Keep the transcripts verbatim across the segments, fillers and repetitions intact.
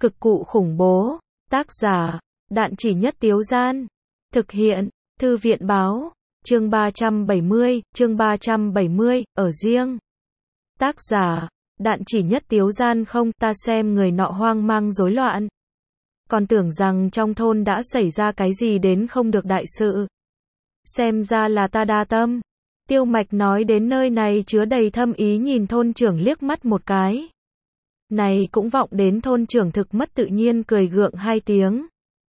Cực cụ khủng bố. Tác giả, Đạn Chỉ Nhất Tiếu Gian. Thực hiện, Thư viện Báo. Chương ba trăm bảy mươi, chương ba trăm bảy mươi, ở riêng. Tác giả, Đạn Chỉ Nhất Tiếu Gian. Không, ta xem người nọ hoang mang rối loạn. Còn tưởng rằng trong thôn đã xảy ra cái gì đến không được đại sự. Xem ra là ta đa tâm. Tiêu Mạch nói đến nơi này chứa đầy thâm ý, nhìn thôn trưởng liếc mắt một cái. Này cũng vọng đến thôn trưởng thực mất tự nhiên, cười gượng hai tiếng.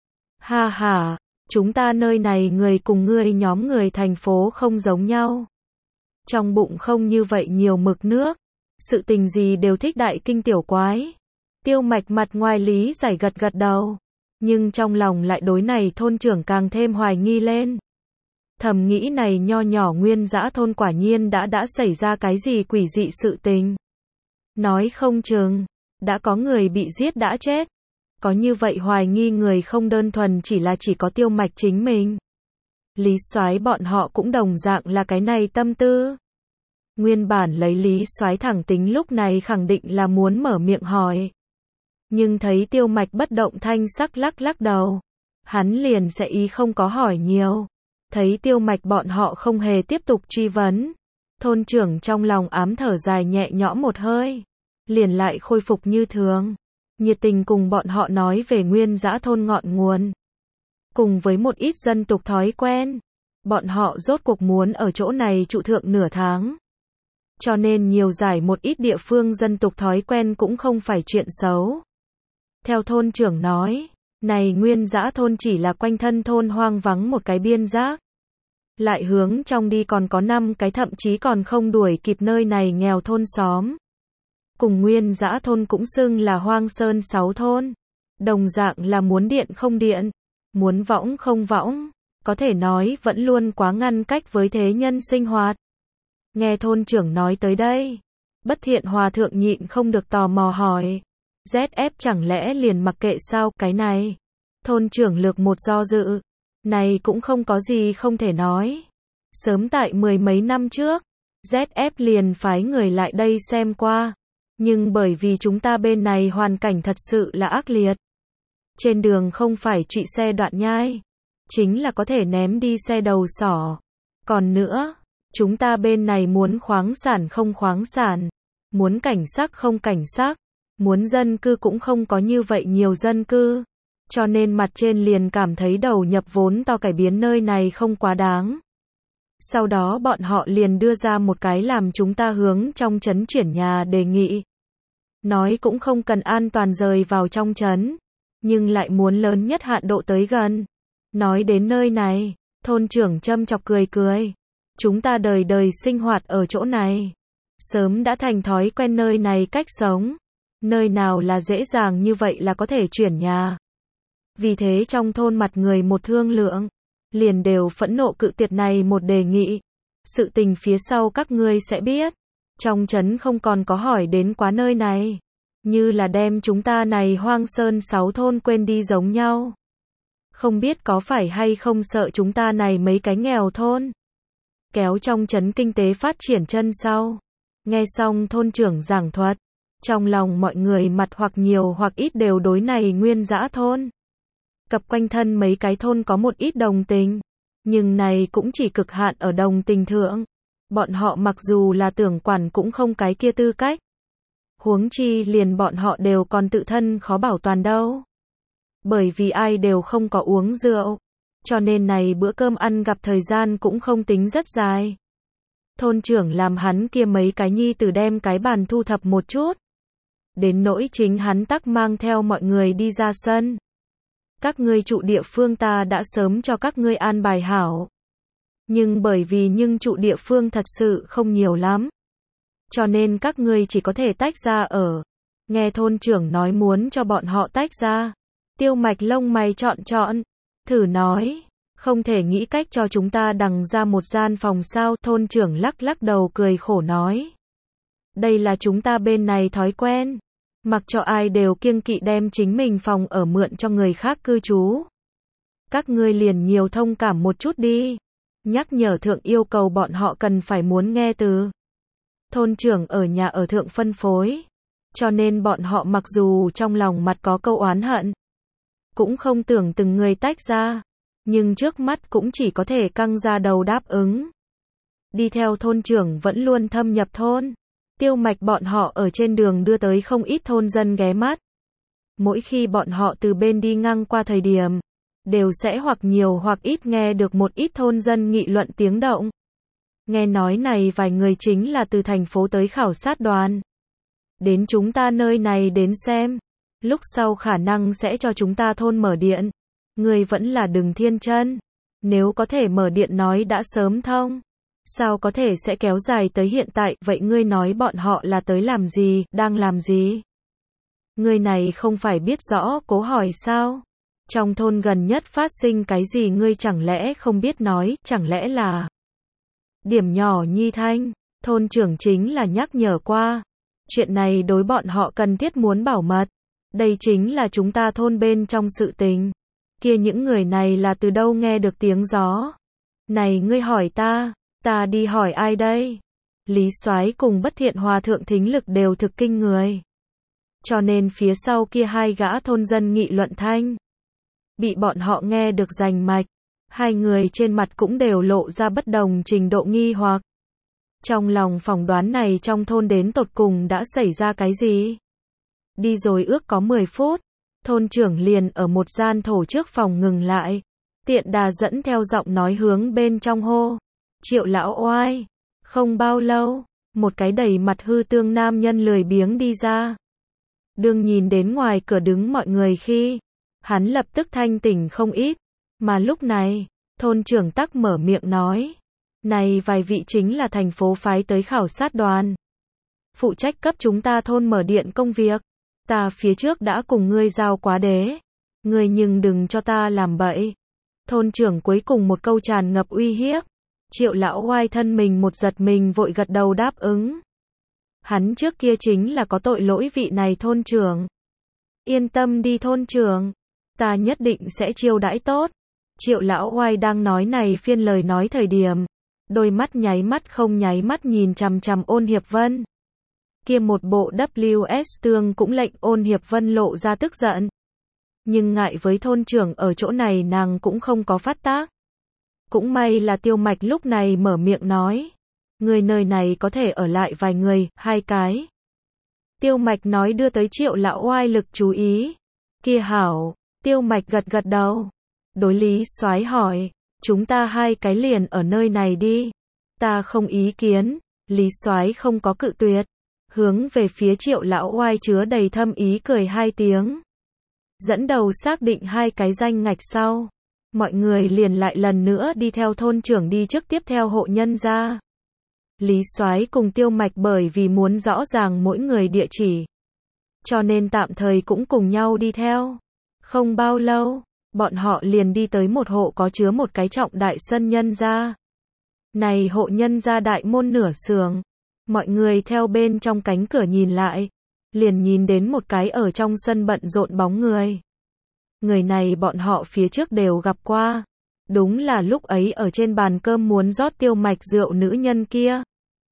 Ha ha, chúng ta nơi này người cùng ngươi nhóm người thành phố không giống nhau. Trong bụng không như vậy nhiều mực nước. Sự tình gì đều thích đại kinh tiểu quái. Tiêu Mạch mặt ngoài lý giải gật gật đầu. Nhưng trong lòng lại đối này thôn trưởng càng thêm hoài nghi lên. Thầm nghĩ này nho nhỏ Nguyên Dã thôn quả nhiên đã đã xảy ra cái gì quỷ dị sự tình. Nói không chừng, đã có người bị giết đã chết. Có như vậy hoài nghi người không đơn thuần chỉ là chỉ có Tiêu Mạch chính mình. Lý Soái bọn họ cũng đồng dạng là cái này tâm tư. Nguyên bản lấy Lý Soái thẳng tính lúc này khẳng định là muốn mở miệng hỏi. Nhưng thấy Tiêu Mạch bất động thanh sắc lắc lắc đầu. Hắn liền sẽ ý không có hỏi nhiều. Thấy Tiêu Mạch bọn họ không hề tiếp tục truy vấn. Thôn trưởng trong lòng ám thở dài nhẹ nhõm một hơi. Liền lại khôi phục như thường. Nhiệt tình cùng bọn họ nói về Nguyên Dã thôn ngọn nguồn. Cùng với một ít dân tục thói quen. Bọn họ rốt cuộc muốn ở chỗ này trụ thượng nửa tháng. Cho nên nhiều giải một ít địa phương dân tục thói quen cũng không phải chuyện xấu. Theo thôn trưởng nói, này Nguyên Dã thôn chỉ là quanh thân thôn hoang vắng một cái biên giác. Lại hướng trong đi còn có năm cái thậm chí còn không đuổi kịp nơi này nghèo thôn xóm. Cùng Nguyên Dã thôn cũng xưng là Hoang Sơn sáu thôn. Đồng dạng là muốn điện không điện, muốn võng không võng, có thể nói vẫn luôn quá ngăn cách với thế nhân sinh hoạt. Nghe thôn trưởng nói tới đây, Bất Thiện Hòa thượng nhịn không được tò mò hỏi. dét ép chẳng lẽ liền mặc kệ sao cái này? Thôn trưởng lược một do dự. Này cũng không có gì không thể nói. Sớm tại mười mấy năm trước, dét ép liền phái người lại đây xem qua. Nhưng bởi vì chúng ta bên này hoàn cảnh thật sự là ác liệt. Trên đường không phải trụy xe đoạn nhai. Chính là có thể ném đi xe đầu sỏ. Còn nữa, chúng ta bên này muốn khoáng sản không khoáng sản. Muốn cảnh sắc không cảnh sắc. Muốn dân cư cũng không có như vậy nhiều dân cư. Cho nên mặt trên liền cảm thấy đầu nhập vốn to cải biến nơi này không quá đáng. Sau đó bọn họ liền đưa ra một cái làm chúng ta hướng trong trấn chuyển nhà đề nghị. Nói cũng không cần an toàn rời vào trong trấn. Nhưng lại muốn lớn nhất hạn độ tới gần. Nói đến nơi này, thôn trưởng châm chọc cười cười. Chúng ta đời đời sinh hoạt ở chỗ này. Sớm đã thành thói quen nơi này cách sống. Nơi nào là dễ dàng như vậy là có thể chuyển nhà. Vì thế trong thôn mặt người một thương lượng. Liền đều phẫn nộ cự tuyệt này một đề nghị. Sự tình phía sau các ngươi sẽ biết. Trong trấn không còn có hỏi đến quá nơi này. Như là đem chúng ta này Hoang Sơn sáu thôn quên đi giống nhau. Không biết có phải hay không sợ chúng ta này mấy cái nghèo thôn. Kéo trong trấn kinh tế phát triển chân sau. Nghe xong thôn trưởng giảng thuật. Trong lòng mọi người mặt hoặc nhiều hoặc ít đều đối này Nguyên Dã thôn. Cập quanh thân mấy cái thôn có một ít đồng tình. Nhưng này cũng chỉ cực hạn ở đồng tình thượng. Bọn họ mặc dù là tưởng quản cũng không cái kia tư cách. Huống chi liền bọn họ đều còn tự thân khó bảo toàn đâu. Bởi vì ai đều không có uống rượu. Cho nên này bữa cơm ăn gặp thời gian cũng không tính rất dài. Thôn trưởng làm hắn kia mấy cái nhi tử đem cái bàn thu thập một chút. Đến nỗi chính hắn tắc mang theo mọi người đi ra sân. Các ngươi trụ địa phương ta đã sớm cho các ngươi an bài hảo. Nhưng bởi vì nhưng trụ địa phương thật sự không nhiều lắm. Cho nên các ngươi chỉ có thể tách ra ở. Nghe thôn trưởng nói muốn cho bọn họ tách ra. Tiêu Mạch lông mày trọn trọn. Thử nói. Không thể nghĩ cách cho chúng ta đằng ra một gian phòng sao. Thôn trưởng lắc lắc đầu cười khổ nói. Đây là chúng ta bên này thói quen. Mặc cho ai đều kiêng kỵ đem chính mình phòng ở mượn cho người khác cư trú. Các ngươi liền nhiều thông cảm một chút đi. Nhắc nhở thượng yêu cầu bọn họ cần phải muốn nghe từ. Thôn trưởng ở nhà ở thượng phân phối. Cho nên bọn họ mặc dù trong lòng mặt có câu oán hận, cũng không tưởng từng người tách ra, nhưng trước mắt cũng chỉ có thể căng ra đầu đáp ứng. Đi theo thôn trưởng vẫn luôn thâm nhập thôn. Tiêu Mạch bọn họ ở trên đường đưa tới không ít thôn dân ghé mắt. Mỗi khi bọn họ từ bên đi ngang qua thời điểm, đều sẽ hoặc nhiều hoặc ít nghe được một ít thôn dân nghị luận tiếng động. Nghe nói này vài người chính là từ thành phố tới khảo sát đoàn. Đến chúng ta nơi này đến xem. Lúc sau khả năng sẽ cho chúng ta thôn mở điện. Người vẫn là đừng thiên chân. Nếu có thể mở điện nói đã sớm thông. Sao có thể sẽ kéo dài tới hiện tại, vậy ngươi nói bọn họ là tới làm gì, đang làm gì? Ngươi này không phải biết rõ, cố hỏi sao? Trong thôn gần nhất phát sinh cái gì ngươi chẳng lẽ không biết nói, chẳng lẽ là điểm nhỏ nhi thanh, thôn trưởng chính là nhắc nhở qua. Chuyện này đối bọn họ cần thiết muốn bảo mật. Đây chính là chúng ta thôn bên trong sự tình. Kia những người này là từ đâu nghe được tiếng gió? Này ngươi hỏi ta. Ta đi hỏi ai đây? Lý Soái cùng Bất Thiện Hòa thượng thính lực đều thực kinh người. Cho nên phía sau kia hai gã thôn dân nghị luận thanh. Bị bọn họ nghe được rành mạch. Hai người trên mặt cũng đều lộ ra bất đồng trình độ nghi hoặc. Trong lòng phỏng đoán này trong thôn đến tột cùng đã xảy ra cái gì? Đi rồi ước có mười phút. Thôn trưởng liền ở một gian thổ trước phòng ngừng lại. Tiện đà dẫn theo giọng nói hướng bên trong hô. Triệu lão oai. Không bao lâu, một cái đầy mặt hư tương nam nhân lười biếng đi ra. Đương nhìn đến ngoài cửa đứng mọi người khi, hắn lập tức thanh tỉnh không ít. Mà lúc này, thôn trưởng tắc mở miệng nói. Này vài vị chính là thành phố phái tới khảo sát đoàn. Phụ trách cấp chúng ta thôn mở điện công việc. Ta phía trước đã cùng ngươi giao quá đế. Ngươi nhưng đừng cho ta làm bậy. Thôn trưởng cuối cùng một câu tràn ngập uy hiếp. Triệu lão oai thân mình một giật mình vội gật đầu đáp ứng. Hắn trước kia chính là có tội lỗi vị này thôn trưởng. Yên tâm đi thôn trưởng. Ta nhất định sẽ chiêu đãi tốt. Triệu lão oai đang nói này phiên lời nói thời điểm. Đôi mắt nháy mắt không nháy mắt nhìn chằm chằm Ôn Hiệp Vân. Kia một bộ W S tương cũng lệnh Ôn Hiệp Vân lộ ra tức giận. Nhưng ngại với thôn trưởng ở chỗ này nàng cũng không có phát tác. Cũng may là Tiêu Mạch lúc này mở miệng nói. Người nơi này có thể ở lại vài người, hai cái. Tiêu Mạch nói đưa tới Triệu lão oai lực chú ý. Kia hảo, Tiêu Mạch gật gật đầu. Đối Lý Soái hỏi, chúng ta hai cái liền ở nơi này đi. Ta không ý kiến. Lý Soái không có cự tuyệt. Hướng về phía Triệu lão oai chứa đầy thâm ý cười hai tiếng. Dẫn đầu xác định hai cái danh ngạch sau. Mọi người liền lại lần nữa đi theo thôn trưởng đi trước tiếp theo hộ nhân ra. Lý Soái cùng Tiêu Mạch bởi vì muốn rõ ràng mỗi người địa chỉ. Cho nên tạm thời cũng cùng nhau đi theo. Không bao lâu, bọn họ liền đi tới một hộ có chứa một cái trọng đại sân nhân ra. Này hộ nhân ra đại môn nửa sườn. Mọi người theo bên trong cánh cửa nhìn lại. Liền nhìn đến một cái ở trong sân bận rộn bóng người. Người này bọn họ phía trước đều gặp qua. Đúng là lúc ấy ở trên bàn cơm muốn rót Tiêu Mạch rượu nữ nhân kia.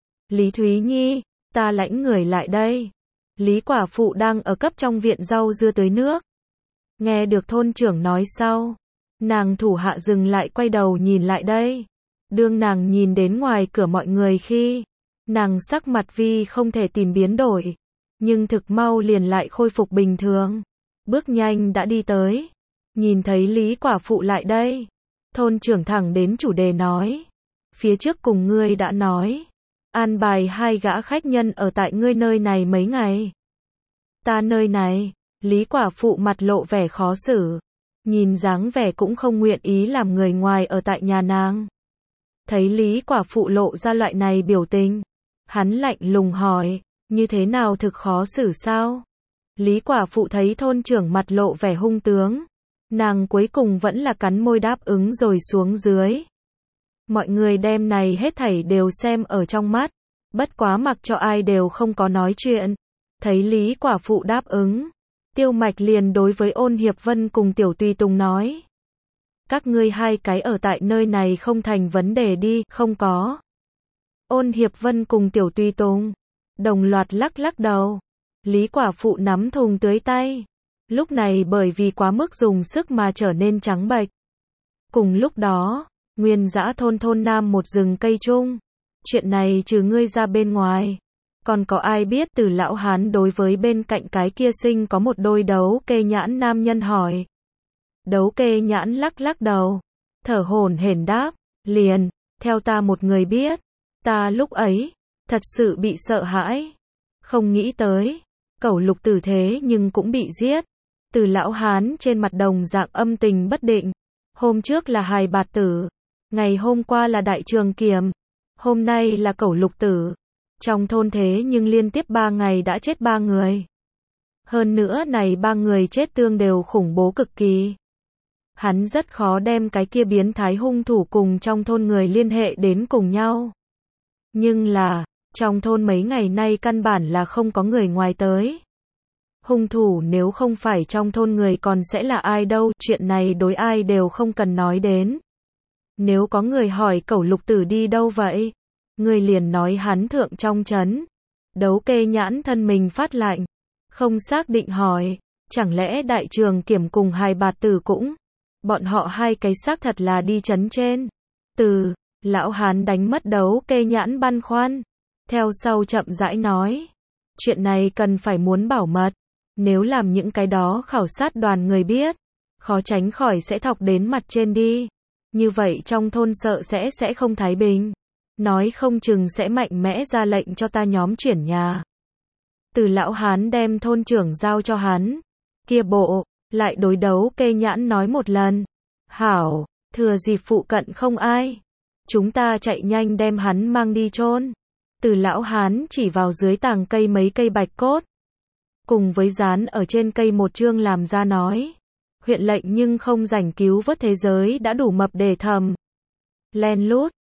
Lý Thúy Nhi, ta lãnh người lại đây. Lý quả phụ đang ở cấp trong viện rau dưa tưới nước. Nghe được thôn trưởng nói sau. Nàng thủ hạ dừng lại quay đầu nhìn lại đây. Đương nàng nhìn đến ngoài cửa mọi người khi. Nàng sắc mặt vi không thể tìm biến đổi. Nhưng thực mau liền lại khôi phục bình thường. Bước nhanh đã đi tới. Nhìn thấy Lý quả phụ lại đây. Thôn trưởng thẳng đến chủ đề nói. Phía trước cùng ngươi đã nói. An bài hai gã khách nhân ở tại ngươi nơi này mấy ngày. Ta nơi này. Lý quả phụ mặt lộ vẻ khó xử. Nhìn dáng vẻ cũng không nguyện ý làm người ngoài ở tại nhà nàng. Thấy Lý quả phụ lộ ra loại này biểu tình. Hắn lạnh lùng hỏi. Như thế nào thực khó xử sao? Lý quả phụ thấy thôn trưởng mặt lộ vẻ hung tướng. Nàng cuối cùng vẫn là cắn môi đáp ứng rồi xuống dưới. Mọi người đem này hết thảy đều xem ở trong mắt. Bất quá mặc cho ai đều không có nói chuyện. Thấy Lý quả phụ đáp ứng. Tiêu Mạch liền đối với Ôn Hiệp Vân cùng Tiểu Tùy Tùng nói. Các ngươi hai cái ở tại nơi này không thành vấn đề đi, không có. Ôn Hiệp Vân cùng Tiểu Tùy Tùng đồng loạt lắc lắc đầu. Lý quả phụ nắm thùng tưới tay. Lúc này bởi vì quá mức dùng sức mà trở nên trắng bệch. Cùng lúc đó, nguyên dã thôn thôn nam một rừng cây chung. Chuyện này trừ ngươi ra bên ngoài. Còn có ai biết? Từ lão hán đối với bên cạnh cái kia sinh có một đôi đấu kê nhãn nam nhân hỏi. Đấu kê nhãn lắc lắc đầu. Thở hổn hển đáp. Liền, theo ta một người biết. Ta lúc ấy, thật sự bị sợ hãi. Không nghĩ tới, cẩu lục tử thế nhưng cũng bị giết. Từ lão hán trên mặt đồng dạng âm tình bất định. Hôm trước là hài bạt tử. Ngày hôm qua là đại trường kiềm. Hôm nay là cẩu lục tử. Trong thôn thế nhưng liên tiếp ba ngày đã chết ba người. Hơn nữa này ba người chết tương đều khủng bố cực kỳ. Hắn rất khó đem cái kia biến thái hung thủ cùng trong thôn người liên hệ đến cùng nhau. Nhưng là, trong thôn mấy ngày nay căn bản là không có người ngoài tới. Hung thủ nếu không phải trong thôn người còn sẽ là ai đâu, chuyện này đối ai đều không cần nói đến. Nếu có người hỏi cẩu lục tử đi đâu vậy? Người liền nói hắn thượng trong trấn. Đấu kê nhãn thân mình phát lạnh. Không xác định hỏi, chẳng lẽ đại trường kiểm cùng hài bạt tử cũng? Bọn họ hai cái xác thật là đi trấn trên. Từ, lão hán đánh mất đấu kê nhãn băn khoăn. Theo sau chậm rãi nói. Chuyện này cần phải muốn bảo mật. Nếu làm những cái đó khảo sát đoàn người biết, khó tránh khỏi sẽ thọc đến mặt trên đi. Như vậy trong thôn sợ sẽ sẽ không thái bình. Nói không chừng sẽ mạnh mẽ ra lệnh cho ta nhóm chuyển nhà. Từ lão hán đem thôn trưởng giao cho hắn. Kia bộ, lại đối đấu kê nhãn nói một lần. Hảo, thừa dịp phụ cận không ai. Chúng ta chạy nhanh đem hắn mang đi chôn. Từ lão hán chỉ vào dưới tàng cây mấy cây bạch cốt. Cùng với dán ở trên cây một chương làm ra nói. Huyện lệnh nhưng không rảnh cứu vớt thế giới đã đủ mập để thầm. Len lút.